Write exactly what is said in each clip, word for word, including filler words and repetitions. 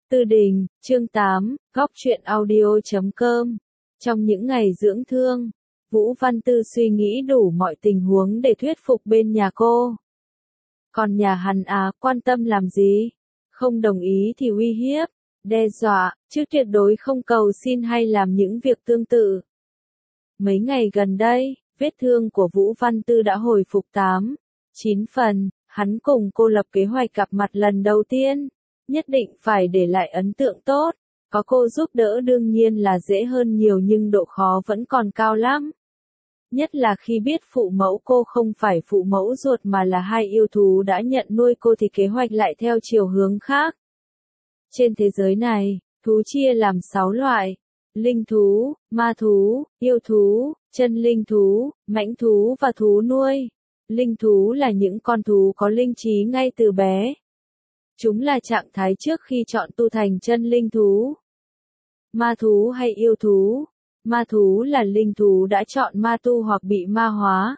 Tư Đình, chương tám, góc truyện audio chấm com. Trong những ngày dưỡng thương, Vũ Văn Tư suy nghĩ đủ mọi tình huống để thuyết phục bên nhà cô. Còn nhà hắn á, quan tâm làm gì? Không đồng ý thì uy hiếp, đe dọa, chứ tuyệt đối không cầu xin hay làm những việc tương tự. Mấy ngày gần đây, vết thương của Vũ Văn Tư đã hồi phục tám, chín phần, hắn cùng cô lập kế hoạch gặp mặt lần đầu tiên. Nhất định phải để lại ấn tượng tốt, có cô giúp đỡ đương nhiên là dễ hơn nhiều nhưng độ khó vẫn còn cao lắm. Nhất là khi biết phụ mẫu cô không phải phụ mẫu ruột mà là hai yêu thú đã nhận nuôi cô thì kế hoạch lại theo chiều hướng khác. Trên thế giới này, thú chia làm sáu loại: linh thú, ma thú, yêu thú, chân linh thú, mãnh thú và thú nuôi. Linh thú là những con thú có linh trí ngay từ bé. Chúng là trạng thái trước khi chọn tu thành chân linh thú. Ma thú hay yêu thú? Ma thú là linh thú đã chọn ma tu hoặc bị ma hóa.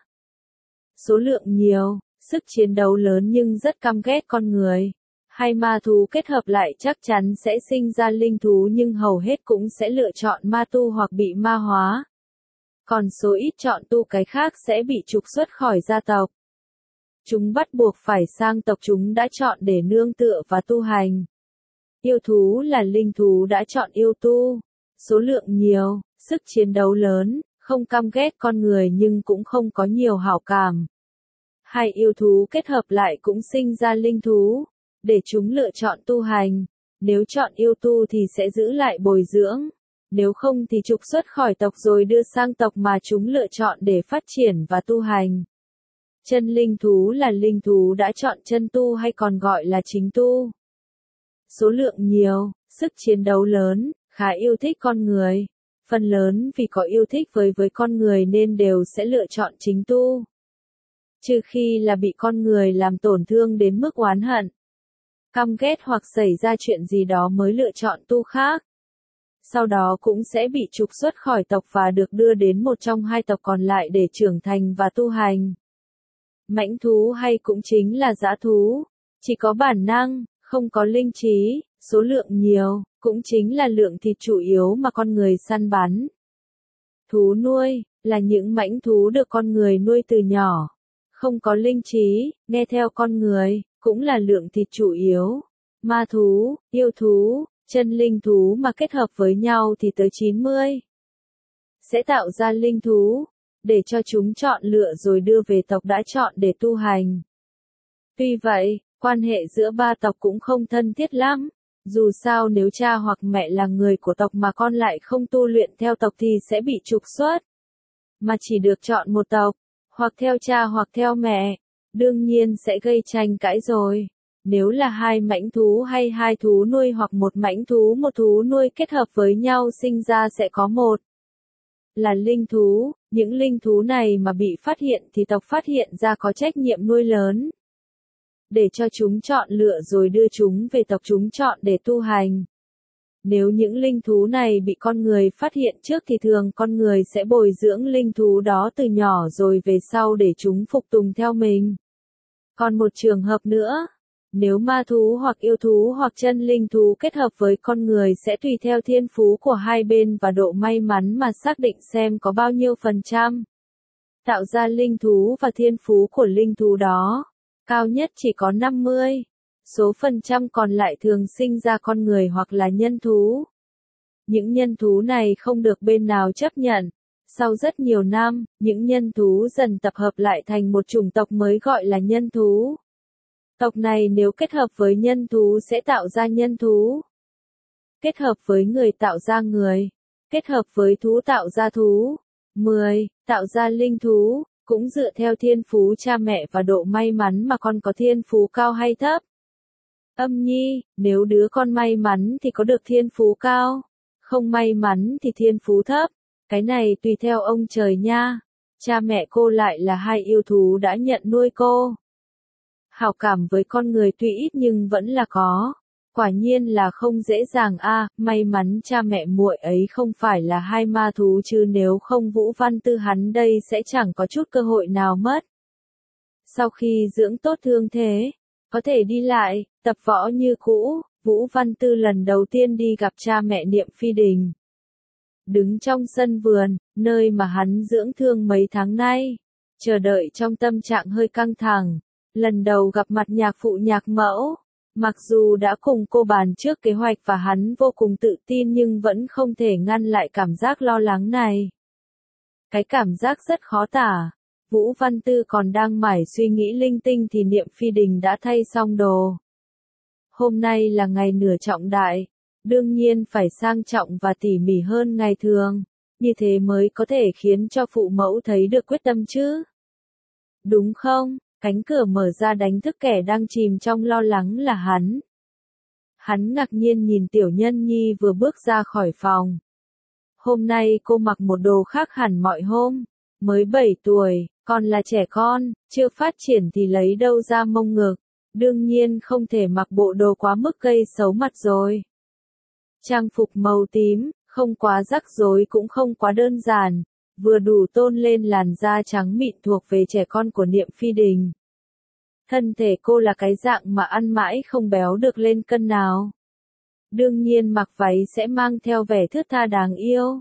Số lượng nhiều, sức chiến đấu lớn nhưng rất căm ghét con người. Hai ma thú kết hợp lại chắc chắn sẽ sinh ra linh thú nhưng hầu hết cũng sẽ lựa chọn ma tu hoặc bị ma hóa. Còn số ít chọn tu cái khác sẽ bị trục xuất khỏi gia tộc. Chúng bắt buộc phải sang tộc chúng đã chọn để nương tựa và tu hành. Yêu thú là linh thú đã chọn yêu tu. Số lượng nhiều, sức chiến đấu lớn, không căm ghét con người nhưng cũng không có nhiều hảo cảm. Hai yêu thú kết hợp lại cũng sinh ra linh thú, để chúng lựa chọn tu hành. Nếu chọn yêu tu thì sẽ giữ lại bồi dưỡng. Nếu không thì trục xuất khỏi tộc rồi đưa sang tộc mà chúng lựa chọn để phát triển và tu hành. Chân linh thú là linh thú đã chọn chân tu hay còn gọi là chính tu. Số lượng nhiều, sức chiến đấu lớn, khá yêu thích con người. Phần lớn vì có yêu thích với với con người nên đều sẽ lựa chọn chính tu. Trừ khi là bị con người làm tổn thương đến mức oán hận, căm ghét hoặc xảy ra chuyện gì đó mới lựa chọn tu khác. Sau đó cũng sẽ bị trục xuất khỏi tộc và được đưa đến một trong hai tộc còn lại để trưởng thành và tu hành. Mãnh thú hay cũng chính là dã thú, chỉ có bản năng, không có linh trí, số lượng nhiều, cũng chính là lượng thịt chủ yếu mà con người săn bắn. Thú nuôi, là những mãnh thú được con người nuôi từ nhỏ, không có linh trí, nghe theo con người, cũng là lượng thịt chủ yếu. Ma thú, yêu thú, chân linh thú mà kết hợp với nhau thì tới chín mươi. Sẽ tạo ra linh thú, để cho chúng chọn lựa rồi đưa về tộc đã chọn để tu hành. Tuy vậy, quan hệ giữa ba tộc cũng không thân thiết lắm. Dù sao nếu cha hoặc mẹ là người của tộc mà con lại không tu luyện theo tộc thì sẽ bị trục xuất. Mà chỉ được chọn một tộc, hoặc theo cha hoặc theo mẹ, đương nhiên sẽ gây tranh cãi rồi. Nếu là hai mãnh thú hay hai thú nuôi hoặc một mãnh thú một thú nuôi kết hợp với nhau sinh ra sẽ có một là linh thú. Những linh thú này mà bị phát hiện thì tộc phát hiện ra có trách nhiệm nuôi lớn. Để cho chúng chọn lựa rồi đưa chúng về tộc chúng chọn để tu hành. Nếu những linh thú này bị con người phát hiện trước thì thường con người sẽ bồi dưỡng linh thú đó từ nhỏ rồi về sau để chúng phục tùng theo mình. Còn một trường hợp nữa, nếu ma thú hoặc yêu thú hoặc chân linh thú kết hợp với con người sẽ tùy theo thiên phú của hai bên và độ may mắn mà xác định xem có bao nhiêu phần trăm. Tạo ra linh thú và thiên phú của linh thú đó, cao nhất chỉ có năm mươi. Số phần trăm còn lại thường sinh ra con người hoặc là nhân thú. Những nhân thú này không được bên nào chấp nhận. Sau rất nhiều năm, những nhân thú dần tập hợp lại thành một chủng tộc mới gọi là nhân thú. Tộc này nếu kết hợp với nhân thú sẽ tạo ra nhân thú. Kết hợp với người tạo ra người. Kết hợp với thú tạo ra thú. mười. Tạo ra linh thú, cũng dựa theo thiên phú cha mẹ và độ may mắn mà con có thiên phú cao hay thấp. Âm nhi, nếu đứa con may mắn thì có được thiên phú cao, không may mắn thì thiên phú thấp. Cái này tùy theo ông trời nha. Cha mẹ cô lại là hai yêu thú đã nhận nuôi cô. Hảo cảm với con người tuy ít nhưng vẫn là có. Quả nhiên là không dễ dàng a, à, may mắn cha mẹ muội ấy không phải là hai ma thú chứ nếu không Vũ Văn Tư hắn đây sẽ chẳng có chút cơ hội nào mất. Sau khi dưỡng tốt thương thế, có thể đi lại, tập võ như cũ, Vũ Văn Tư lần đầu tiên đi gặp cha mẹ Niệm Phi Đình. Đứng trong sân vườn, nơi mà hắn dưỡng thương mấy tháng nay, chờ đợi trong tâm trạng hơi căng thẳng, lần đầu gặp mặt nhạc phụ nhạc mẫu. Mặc dù đã cùng cô bàn trước kế hoạch và hắn vô cùng tự tin nhưng vẫn không thể ngăn lại cảm giác lo lắng này. Cái cảm giác rất khó tả. Vũ Văn Tư còn đang mải suy nghĩ linh tinh thì Niệm Phi Đình đã thay xong đồ. Hôm nay là ngày nửa trọng đại, đương nhiên phải sang trọng và tỉ mỉ hơn ngày thường, như thế mới có thể khiến cho phụ mẫu thấy được quyết tâm chứ. Đúng không? Cánh cửa mở ra đánh thức kẻ đang chìm trong lo lắng là hắn. Hắn ngạc nhiên nhìn Tiểu Nhân Nhi vừa bước ra khỏi phòng. Hôm nay cô mặc một đồ khác hẳn mọi hôm, mới bảy tuổi, còn là trẻ con, chưa phát triển thì lấy đâu ra mông ngực, đương nhiên không thể mặc bộ đồ quá mức gây xấu mặt rồi. Trang phục màu tím, không quá rắc rối cũng không quá đơn giản, vừa đủ tôn lên làn da trắng mịn thuộc về trẻ con của Niệm Phi Đình. Thân thể cô là cái dạng mà ăn mãi không béo được lên cân nào. Đương nhiên mặc váy sẽ mang theo vẻ thướt tha đáng yêu.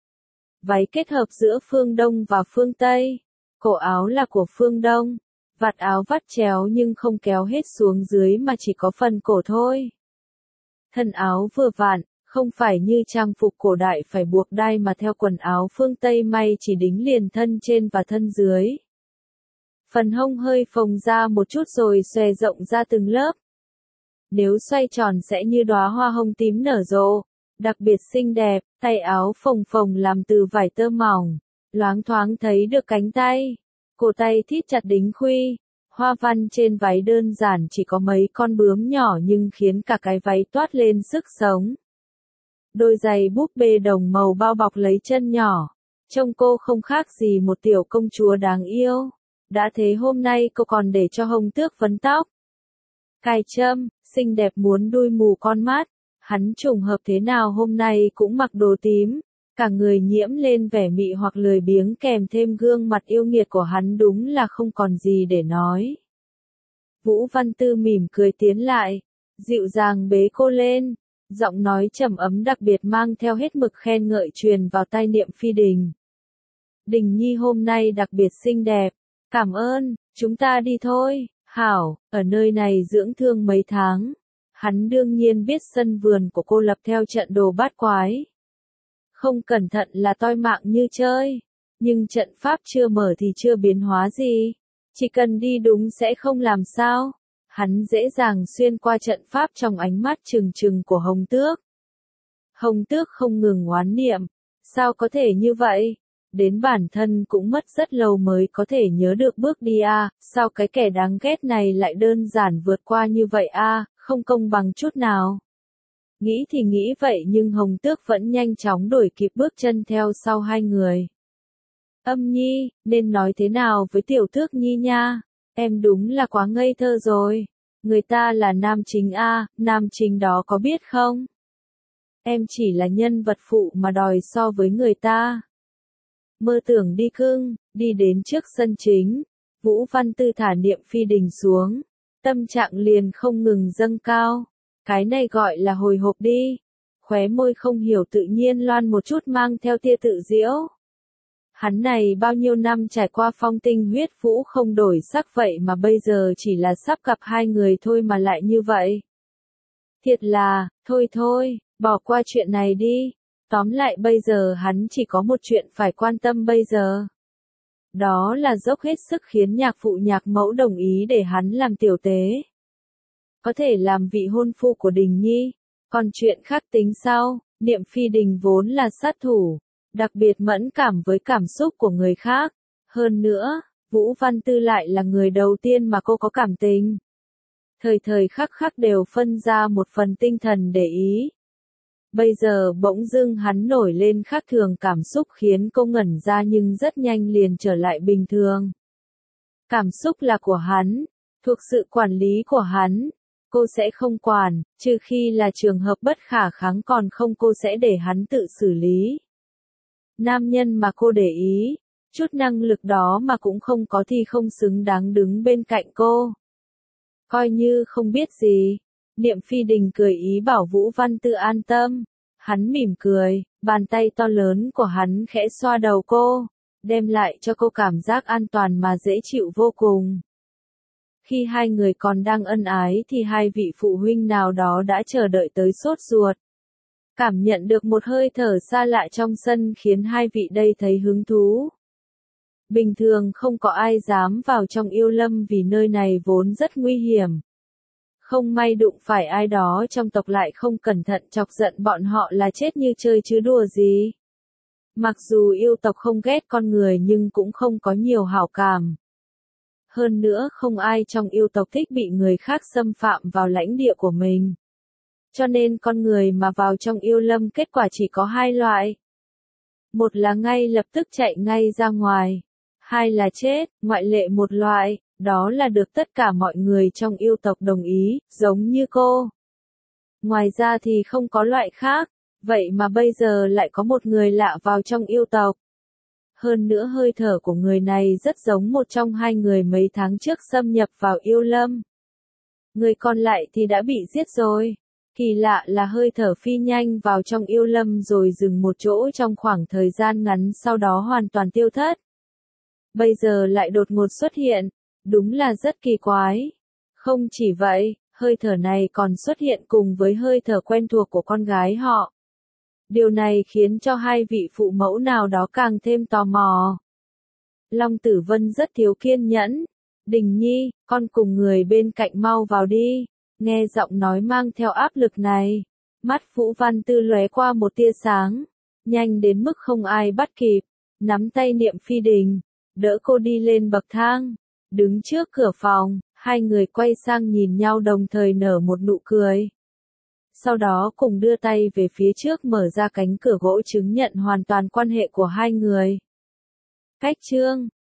Váy kết hợp giữa phương Đông và phương Tây. Cổ áo là của phương Đông. Vạt áo vắt chéo nhưng không kéo hết xuống dưới mà chỉ có phần cổ thôi. Thân áo vừa vặn, không phải như trang phục cổ đại phải buộc đai mà theo quần áo phương Tây may chỉ đính liền thân trên và thân dưới. Phần hông hơi phồng ra một chút rồi xòe rộng ra từng lớp. Nếu xoay tròn sẽ như đóa hoa hồng tím nở rộ, đặc biệt xinh đẹp, tay áo phồng phồng làm từ vải tơ mỏng, loáng thoáng thấy được cánh tay, cổ tay thít chặt đính khuy, hoa văn trên váy đơn giản chỉ có mấy con bướm nhỏ nhưng khiến cả cái váy toát lên sức sống. Đôi giày búp bê đồng màu bao bọc lấy chân nhỏ, trông cô không khác gì một tiểu công chúa đáng yêu. Đã thế hôm nay cô còn để cho Hồng Tước vấn tóc. Cài trâm, xinh đẹp muốn đuôi mù con mắt, hắn trùng hợp thế nào hôm nay cũng mặc đồ tím, cả người nhiễm lên vẻ mị hoặc lười biếng kèm thêm gương mặt yêu nghiệt của hắn đúng là không còn gì để nói. Vũ Văn Tư mỉm cười tiến lại, dịu dàng bế cô lên, giọng nói trầm ấm đặc biệt mang theo hết mực khen ngợi truyền vào tai Niệm Phi Đình. Đình Nhi hôm nay đặc biệt xinh đẹp. Cảm ơn, chúng ta đi thôi. Hảo, ở nơi này dưỡng thương mấy tháng. Hắn đương nhiên biết sân vườn của cô lập theo trận đồ bát quái. Không cẩn thận là toi mạng như chơi. Nhưng trận pháp chưa mở thì chưa biến hóa gì. Chỉ cần đi đúng sẽ không làm sao. Hắn dễ dàng xuyên qua trận pháp trong ánh mắt trừng trừng của Hồng Tước. Hồng Tước không ngừng oán niệm. Sao có thể như vậy? Đến bản thân cũng mất rất lâu mới có thể nhớ được bước đi a, sao cái kẻ đáng ghét này lại đơn giản vượt qua như vậy a, không công bằng chút nào. Nghĩ thì nghĩ vậy nhưng Hồng Tước vẫn nhanh chóng đuổi kịp bước chân theo sau hai người. Âm Nhi, nên nói thế nào với Tiểu Tước Nhi nha, em đúng là quá ngây thơ rồi, người ta là nam chính a, nam chính đó có biết không? Em chỉ là nhân vật phụ mà đòi so với người ta. Mơ tưởng đi cưng, đi đến trước sân chính, Vũ Văn Tư thả Niệm Phi Đình xuống, tâm trạng liền không ngừng dâng cao, cái này gọi là hồi hộp đi, khóe môi không hiểu tự nhiên loan một chút mang theo tia tự diễu. Hắn này bao nhiêu năm trải qua phong tinh huyết vũ không đổi sắc vậy mà bây giờ chỉ là sắp gặp hai người thôi mà lại như vậy. Thiệt là, thôi thôi, bỏ qua chuyện này đi. Tóm lại bây giờ hắn chỉ có một chuyện phải quan tâm bây giờ. Đó là dốc hết sức khiến nhạc phụ nhạc mẫu đồng ý để hắn làm tiểu tế. Có thể làm vị hôn phu của Đình Nhi. Còn chuyện khác tính sau, Niệm Phi Đình vốn là sát thủ, đặc biệt mẫn cảm với cảm xúc của người khác. Hơn nữa, Vũ Văn Tư lại là người đầu tiên mà cô có cảm tình. Thời thời khắc khắc đều phân ra một phần tinh thần để ý. Bây giờ bỗng dưng hắn nổi lên khác thường cảm xúc khiến cô ngẩn ra nhưng rất nhanh liền trở lại bình thường. Cảm xúc là của hắn, thuộc sự quản lý của hắn, cô sẽ không quản, trừ khi là trường hợp bất khả kháng còn không cô sẽ để hắn tự xử lý. Nam nhân mà cô để ý, chút năng lực đó mà cũng không có thì không xứng đáng đứng bên cạnh cô. Coi như không biết gì, Niệm Phi Đình cười ý bảo Vũ Văn Tư an tâm. Hắn mỉm cười, bàn tay to lớn của hắn khẽ xoa đầu cô, đem lại cho cô cảm giác an toàn mà dễ chịu vô cùng. Khi hai người còn đang ân ái thì hai vị phụ huynh nào đó đã chờ đợi tới sốt ruột. Cảm nhận được một hơi thở xa lạ trong sân khiến hai vị đây thấy hứng thú. Bình thường không có ai dám vào trong yêu lâm vì nơi này vốn rất nguy hiểm. Không may đụng phải ai đó trong tộc lại không cẩn thận chọc giận bọn họ là chết như chơi chứ đùa gì. Mặc dù yêu tộc không ghét con người nhưng cũng không có nhiều hảo cảm. Hơn nữa không ai trong yêu tộc thích bị người khác xâm phạm vào lãnh địa của mình. Cho nên con người mà vào trong yêu lâm kết quả chỉ có hai loại. Một là ngay lập tức chạy ngay ra ngoài. Hai là chết, ngoại lệ một loại, đó là được tất cả mọi người trong yêu tộc đồng ý, giống như cô. Ngoài ra thì không có loại khác, vậy mà bây giờ lại có một người lạ vào trong yêu tộc. Hơn nữa hơi thở của người này rất giống một trong hai người mấy tháng trước xâm nhập vào yêu lâm. Người còn lại thì đã bị giết rồi. Kỳ lạ là hơi thở phi nhanh vào trong yêu lâm rồi dừng một chỗ trong khoảng thời gian ngắn sau đó hoàn toàn tiêu thất. Bây giờ lại đột ngột xuất hiện, đúng là rất kỳ quái. Không chỉ vậy, hơi thở này còn xuất hiện cùng với hơi thở quen thuộc của con gái họ. Điều này khiến cho hai vị phụ mẫu nào đó càng thêm tò mò. Long Tử Vân rất thiếu kiên nhẫn. Đình Nhi, con cùng người bên cạnh mau vào đi. Nghe giọng nói mang theo áp lực này. Mắt Vũ Văn Tư lóe qua một tia sáng. Nhanh đến mức không ai bắt kịp. Nắm tay Niệm Phi Đình. Đỡ cô đi lên bậc thang. Đứng trước cửa phòng, hai người quay sang nhìn nhau đồng thời nở một nụ cười. Sau đó cùng đưa tay về phía trước mở ra cánh cửa gỗ chứng nhận hoàn toàn quan hệ của hai người. Cách chương